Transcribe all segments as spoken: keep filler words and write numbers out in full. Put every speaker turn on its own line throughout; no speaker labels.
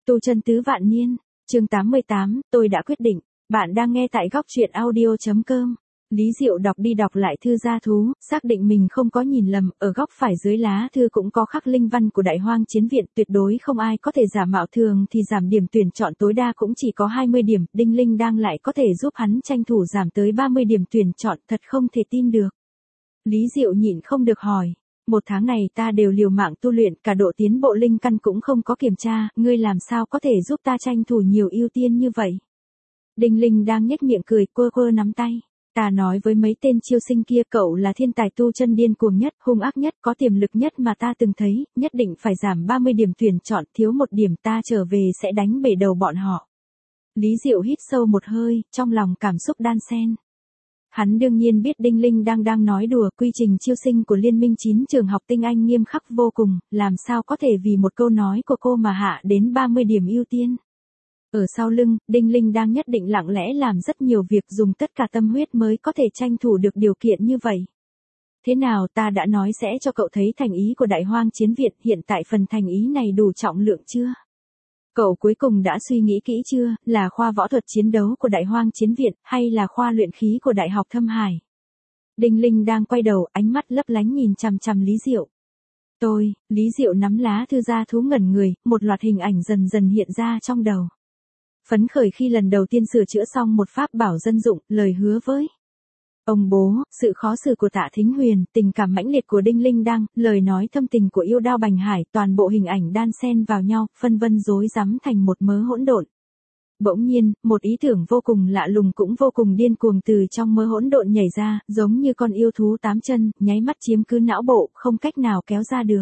Tu chân tứ vạn niên, chương tám mươi tám, tôi đã quyết định. Bạn đang nghe tại góc truyện audio chấm com. Lý Diệu đọc đi đọc lại thư gia thú, xác định mình không có nhìn lầm, ở góc phải dưới lá thư cũng có khắc linh văn của Đại Hoang Chiến Viện, tuyệt đối không ai có thể giả mạo, thường thì giảm điểm tuyển chọn tối đa cũng chỉ có hai mươi điểm, Đinh Linh đang lại có thể giúp hắn tranh thủ giảm tới ba mươi điểm tuyển chọn, thật không thể tin được. Lý Diệu nhịn không được hỏi, một tháng này ta đều liều mạng tu luyện, cả độ tiến bộ linh căn cũng không có kiểm tra, ngươi làm sao có thể giúp ta tranh thủ nhiều ưu tiên như vậy? Đinh Linh đang nhếch miệng cười, quơ quơ nắm tay. Ta nói với mấy tên chiêu sinh kia, cậu là thiên tài tu chân điên cuồng nhất, hung ác nhất, có tiềm lực nhất mà ta từng thấy, nhất định phải giảm ba mươi điểm tuyển chọn, thiếu một điểm ta trở về sẽ đánh bể đầu bọn họ. Lý Diệu hít sâu một hơi, trong lòng cảm xúc đan xen. Hắn đương nhiên biết Đinh Linh đang đang nói đùa, quy trình chiêu sinh của Liên minh chín trường học tinh anh nghiêm khắc vô cùng, làm sao có thể vì một câu nói của cô mà hạ đến ba mươi điểm ưu tiên. Ở sau lưng, Đinh Linh đang nhất định lặng lẽ làm rất nhiều việc, dùng tất cả tâm huyết mới có thể tranh thủ được điều kiện như vậy. Thế nào, ta đã nói sẽ cho cậu thấy thành ý của Đại Hoang Chiến Viện, hiện tại phần thành ý này đủ trọng lượng chưa? Cậu cuối cùng đã suy nghĩ kỹ chưa, là khoa võ thuật chiến đấu của Đại Hoang Chiến Viện, hay là khoa luyện khí của Đại học Thâm Hải? Đinh Linh đang quay đầu, ánh mắt lấp lánh nhìn chằm chằm Lý Diệu. Tôi, Lý Diệu nắm lá thư gia thú ngẩn người, một loạt hình ảnh dần dần hiện ra trong đầu. Phấn khởi khi lần đầu tiên sửa chữa xong một pháp bảo dân dụng, lời hứa với ông bố, sự khó xử của Tạ Thính Huyền, tình cảm mãnh liệt của Đinh Linh Đăng, lời nói thâm tình của Yêu Đao Bành Hải, toàn bộ hình ảnh đan xen vào nhau, phân vân rối rắm thành một mớ hỗn độn. Bỗng nhiên, một ý tưởng vô cùng lạ lùng cũng vô cùng điên cuồng từ trong mớ hỗn độn nhảy ra, giống như con yêu thú tám chân, nháy mắt chiếm cứ não bộ, không cách nào kéo ra được.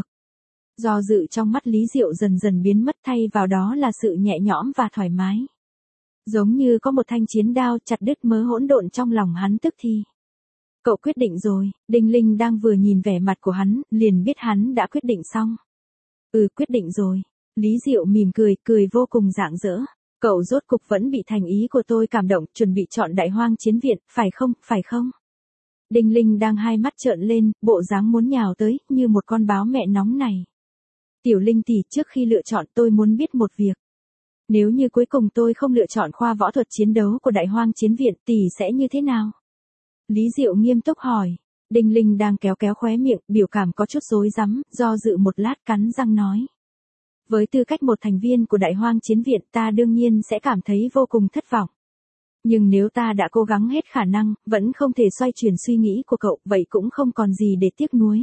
Do dự trong mắt Lý Diệu dần dần biến mất, thay vào đó là sự nhẹ nhõm và thoải mái. Giống như có một thanh chiến đao chặt đứt mớ hỗn độn trong lòng hắn tức thì. Cậu quyết định rồi, Đinh Linh đang vừa nhìn vẻ mặt của hắn, liền biết hắn đã quyết định xong. Ừ, quyết định rồi. Lý Diệu mỉm cười, cười vô cùng rạng rỡ. Cậu rốt cục vẫn bị thành ý của tôi cảm động, chuẩn bị chọn Đại Hoang Chiến Viện, phải không, phải không? Đinh Linh đang hai mắt trợn lên, bộ dáng muốn nhào tới, như một con báo mẹ nóng này. Tiểu Linh tỷ, trước khi lựa chọn tôi muốn biết một việc. Nếu như cuối cùng tôi không lựa chọn khoa võ thuật chiến đấu của Đại Hoang Chiến Viện, tỷ sẽ như thế nào? Lý Diệu nghiêm túc hỏi. Đinh Linh đang kéo kéo khóe miệng, biểu cảm có chút rối rắm, do dự một lát cắn răng nói. Với tư cách một thành viên của Đại Hoang Chiến Viện, ta đương nhiên sẽ cảm thấy vô cùng thất vọng. Nhưng nếu ta đã cố gắng hết khả năng, vẫn không thể xoay chuyển suy nghĩ của cậu, vậy cũng không còn gì để tiếc nuối.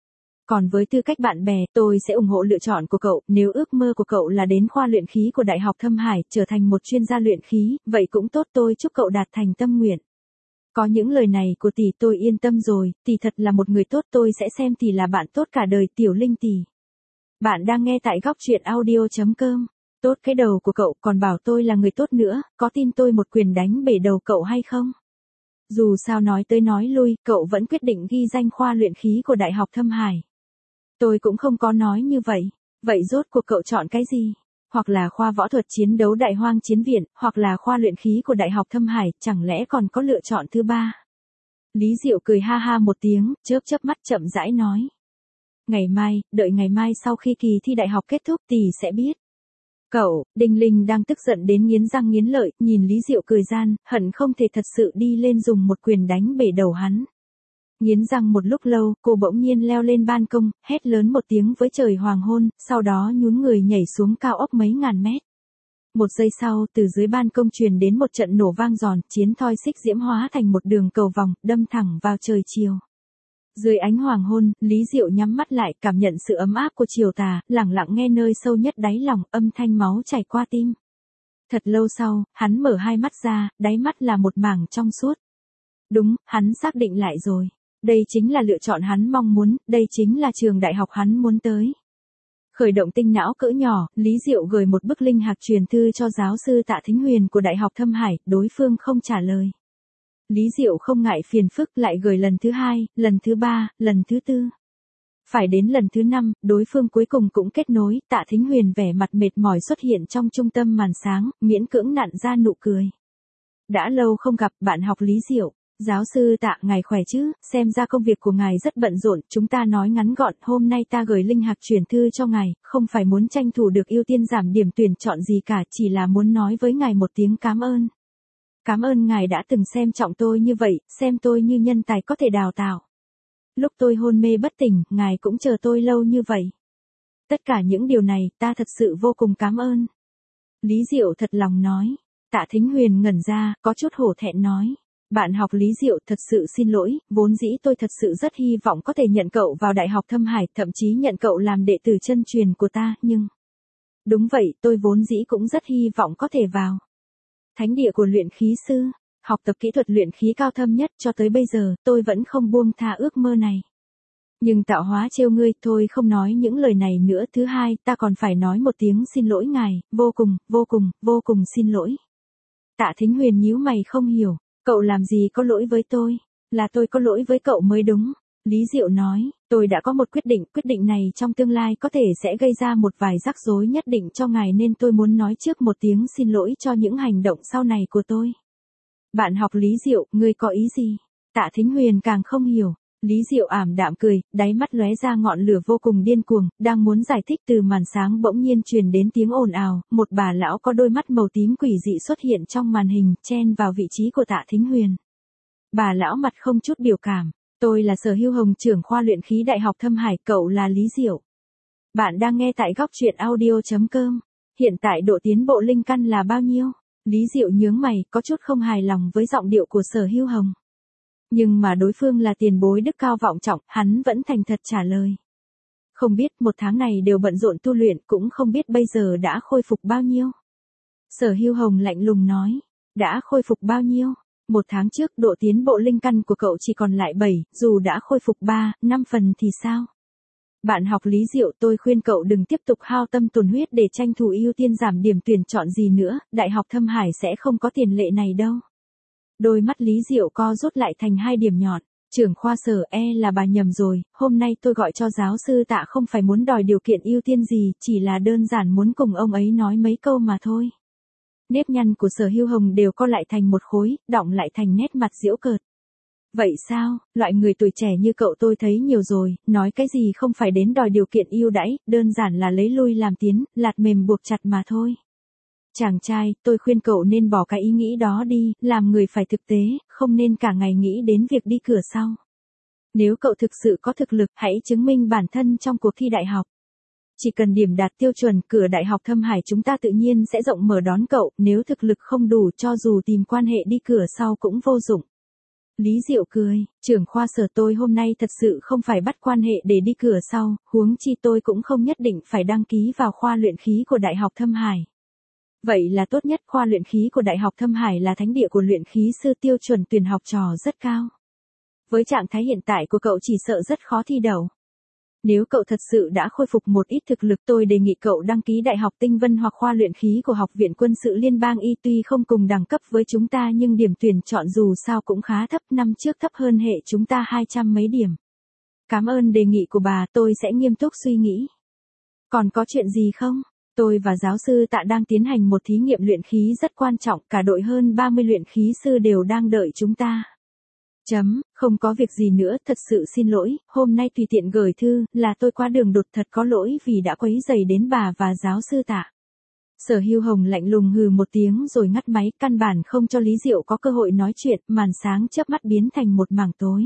Còn với tư cách bạn bè, tôi sẽ ủng hộ lựa chọn của cậu, nếu ước mơ của cậu là đến khoa luyện khí của Đại học Thâm Hải, trở thành một chuyên gia luyện khí, vậy cũng tốt, tôi chúc cậu đạt thành tâm nguyện. Có những lời này của tỷ tôi yên tâm rồi, tỷ thật là một người tốt, tôi sẽ xem tỷ là bạn tốt cả đời, Tiểu Linh tỷ. Bạn đang nghe tại góc truyện audio chấm com. Tốt cái đầu của cậu, còn bảo tôi là người tốt nữa, có tin tôi một quyền đánh bể đầu cậu hay không? Dù sao nói tới nói lui, cậu vẫn quyết định ghi danh khoa luyện khí của Đại học Thâm Hải. Tôi cũng không có nói như vậy. Vậy rốt cuộc cậu chọn cái gì? Hoặc là khoa võ thuật chiến đấu Đại Hoang Chiến Viện, hoặc là khoa luyện khí của Đại học Thâm Hải, chẳng lẽ còn có lựa chọn thứ ba? Lý Diệu cười ha ha một tiếng, chớp chớp mắt chậm rãi nói. Ngày mai, đợi ngày mai sau khi kỳ thi đại học kết thúc tỷ sẽ biết. Cậu, Đinh Linh đang tức giận đến nghiến răng nghiến lợi, nhìn Lý Diệu cười gian, hận không thể thật sự đi lên dùng một quyền đánh bể đầu hắn. Nghiến răng một lúc lâu, cô bỗng nhiên leo lên ban công, hét lớn một tiếng với trời hoàng hôn, sau đó nhún người nhảy xuống cao ốc mấy ngàn mét. Một giây sau, từ dưới ban công truyền đến một trận nổ vang giòn, chiến thoi xích diễm hóa thành một đường cầu vòng, đâm thẳng vào trời chiều. Dưới ánh hoàng hôn, Lý Diệu nhắm mắt lại, cảm nhận sự ấm áp của chiều tà, lặng lặng nghe nơi sâu nhất đáy lòng, âm thanh máu chảy qua tim. Thật lâu sau, hắn mở hai mắt ra, đáy mắt là một mảng trong suốt. Đúng, hắn xác định lại rồi. Đây chính là lựa chọn hắn mong muốn, đây chính là trường đại học hắn muốn tới. Khởi động tinh não cỡ nhỏ, Lý Diệu gửi một bức linh hạt truyền thư cho giáo sư Tạ Thính Huyền của Đại học Thâm Hải, đối phương không trả lời. Lý Diệu không ngại phiền phức lại gửi lần thứ hai, lần thứ ba, lần thứ tư. Phải đến lần thứ năm, đối phương cuối cùng cũng kết nối, Tạ Thính Huyền vẻ mặt mệt mỏi xuất hiện trong trung tâm màn sáng, miễn cưỡng nặn ra nụ cười. Đã lâu không gặp, bạn học Lý Diệu. Giáo sư Tạ, ngài khỏe chứ, xem ra công việc của ngài rất bận rộn, chúng ta nói ngắn gọn, hôm nay ta gửi linh hạc chuyển thư cho ngài, không phải muốn tranh thủ được ưu tiên giảm điểm tuyển chọn gì cả, chỉ là muốn nói với ngài một tiếng cảm ơn. Cảm ơn ngài đã từng xem trọng tôi như vậy, xem tôi như nhân tài có thể đào tạo. Lúc tôi hôn mê bất tỉnh, ngài cũng chờ tôi lâu như vậy. Tất cả những điều này, ta thật sự vô cùng cảm ơn. Lý Diệu thật lòng nói. Tạ Thính Huyền ngẩn ra, có chút hổ thẹn nói. Bạn học Lý Diệu, thật sự xin lỗi, vốn dĩ tôi thật sự rất hy vọng có thể nhận cậu vào Đại học Thâm Hải, thậm chí nhận cậu làm đệ tử chân truyền của ta, nhưng... Đúng vậy, tôi vốn dĩ cũng rất hy vọng có thể vào thánh địa của luyện khí sư, học tập kỹ thuật luyện khí cao thâm nhất, cho tới bây giờ, tôi vẫn không buông tha ước mơ này. Nhưng tạo hóa trêu ngươi, thôi không nói những lời này nữa. Thứ hai, ta còn phải nói một tiếng xin lỗi ngài, vô cùng, vô cùng, vô cùng xin lỗi. Tạ Thính Huyền nhíu mày không hiểu, cậu làm gì có lỗi với tôi, là tôi có lỗi với cậu mới đúng. Lý Diệu nói, tôi đã có một quyết định, quyết định này trong tương lai có thể sẽ gây ra một vài rắc rối nhất định cho ngài nên tôi muốn nói trước một tiếng xin lỗi cho những hành động sau này của tôi. Bạn học Lý Diệu, ngươi có ý gì? Tạ Thính Huyền càng không hiểu. Lý Diệu ảm đạm cười, đáy mắt lóe ra ngọn lửa vô cùng điên cuồng, đang muốn giải thích từ màn sáng bỗng nhiên truyền đến tiếng ồn ào, một bà lão có đôi mắt màu tím quỷ dị xuất hiện trong màn hình, chen vào vị trí của Tạ Thính Huyền. Bà lão mặt không chút biểu cảm, tôi là Sở Hưu Hồng, trưởng khoa luyện khí Đại học Thâm Hải, cậu là Lý Diệu. Bạn đang nghe tại góc truyện audio chấm com, hiện tại độ tiến bộ linh căn là bao nhiêu? Lý Diệu nhướng mày, có chút không hài lòng với giọng điệu của Sở Hưu Hồng. Nhưng mà đối phương là tiền bối đức cao vọng trọng, hắn vẫn thành thật trả lời. Không biết một tháng này đều bận rộn tu luyện, cũng không biết bây giờ đã khôi phục bao nhiêu. Sở Hưu Hồng lạnh lùng nói, đã khôi phục bao nhiêu? Một tháng trước độ tiến bộ linh căn của cậu chỉ còn lại bảy, dù đã khôi phục ba, năm phần thì sao? Bạn học Lý Diệu, tôi khuyên cậu đừng tiếp tục hao tâm tổn huyết để tranh thủ ưu tiên giảm điểm tuyển chọn gì nữa, Đại học Thâm Hải sẽ không có tiền lệ này đâu. Đôi mắt Lý Diệu co rút lại thành hai điểm nhọn. Trưởng khoa Sở, e là bà nhầm rồi, hôm nay tôi gọi cho giáo sư Tạ không phải muốn đòi điều kiện ưu tiên gì, chỉ là đơn giản muốn cùng ông ấy nói mấy câu mà thôi. Nếp nhăn của Sở Hưu Hồng đều co lại thành một khối, đọng lại thành nét mặt giễu cợt. Vậy sao, loại người tuổi trẻ như cậu tôi thấy nhiều rồi, nói cái gì không phải đến đòi điều kiện ưu đãi, đơn giản là lấy lui làm tiến, lạt mềm buộc chặt mà thôi. Chàng trai, tôi khuyên cậu nên bỏ cái ý nghĩ đó đi, làm người phải thực tế, không nên cả ngày nghĩ đến việc đi cửa sau. Nếu cậu thực sự có thực lực, hãy chứng minh bản thân trong cuộc thi đại học. Chỉ cần điểm đạt tiêu chuẩn, cửa Đại học Thâm Hải chúng ta tự nhiên sẽ rộng mở đón cậu, nếu thực lực không đủ cho dù tìm quan hệ đi cửa sau cũng vô dụng. Lý Diệu cười, trưởng khoa Sở, tôi hôm nay thật sự không phải bắt quan hệ để đi cửa sau, huống chi tôi cũng không nhất định phải đăng ký vào khoa luyện khí của Đại học Thâm Hải. Vậy là tốt nhất, khoa luyện khí của Đại học Thâm Hải là thánh địa của luyện khí sư, tiêu chuẩn tuyển học trò rất cao. Với trạng thái hiện tại của cậu chỉ sợ rất khó thi đậu. Nếu cậu thật sự đã khôi phục một ít thực lực, tôi đề nghị cậu đăng ký Đại học Tinh Vân hoặc khoa luyện khí của Học viện Quân sự Liên bang Y, tuy không cùng đẳng cấp với chúng ta nhưng điểm tuyển chọn dù sao cũng khá thấp, năm trước thấp hơn hệ chúng ta hai trăm mấy điểm. Cảm ơn đề nghị của bà, tôi sẽ nghiêm túc suy nghĩ. Còn có chuyện gì không? Tôi và giáo sư Tạ đang tiến hành một thí nghiệm luyện khí rất quan trọng, cả đội hơn ba mươi luyện khí sư đều đang đợi chúng ta. Chấm, không có việc gì nữa, thật sự xin lỗi, hôm nay tùy tiện gửi thư, là tôi qua đường đột, thật có lỗi vì đã quấy rầy đến bà và giáo sư Tạ. Sở Hưu Hồng lạnh lùng hừ một tiếng rồi ngắt máy, căn bản không cho Lý Diệu có cơ hội nói chuyện, màn sáng chớp mắt biến thành một mảng tối.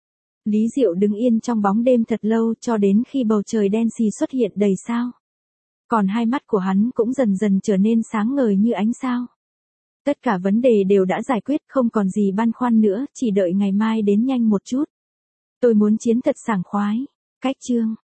Lý Diệu đứng yên trong bóng đêm thật lâu cho đến khi bầu trời đen xì xuất hiện đầy sao. Còn hai mắt của hắn cũng dần dần trở nên sáng ngời như ánh sao. Tất cả vấn đề đều đã giải quyết, không còn gì băn khoăn nữa, chỉ đợi ngày mai đến nhanh một chút. Tôi muốn chiến thật sảng khoái. Cách chương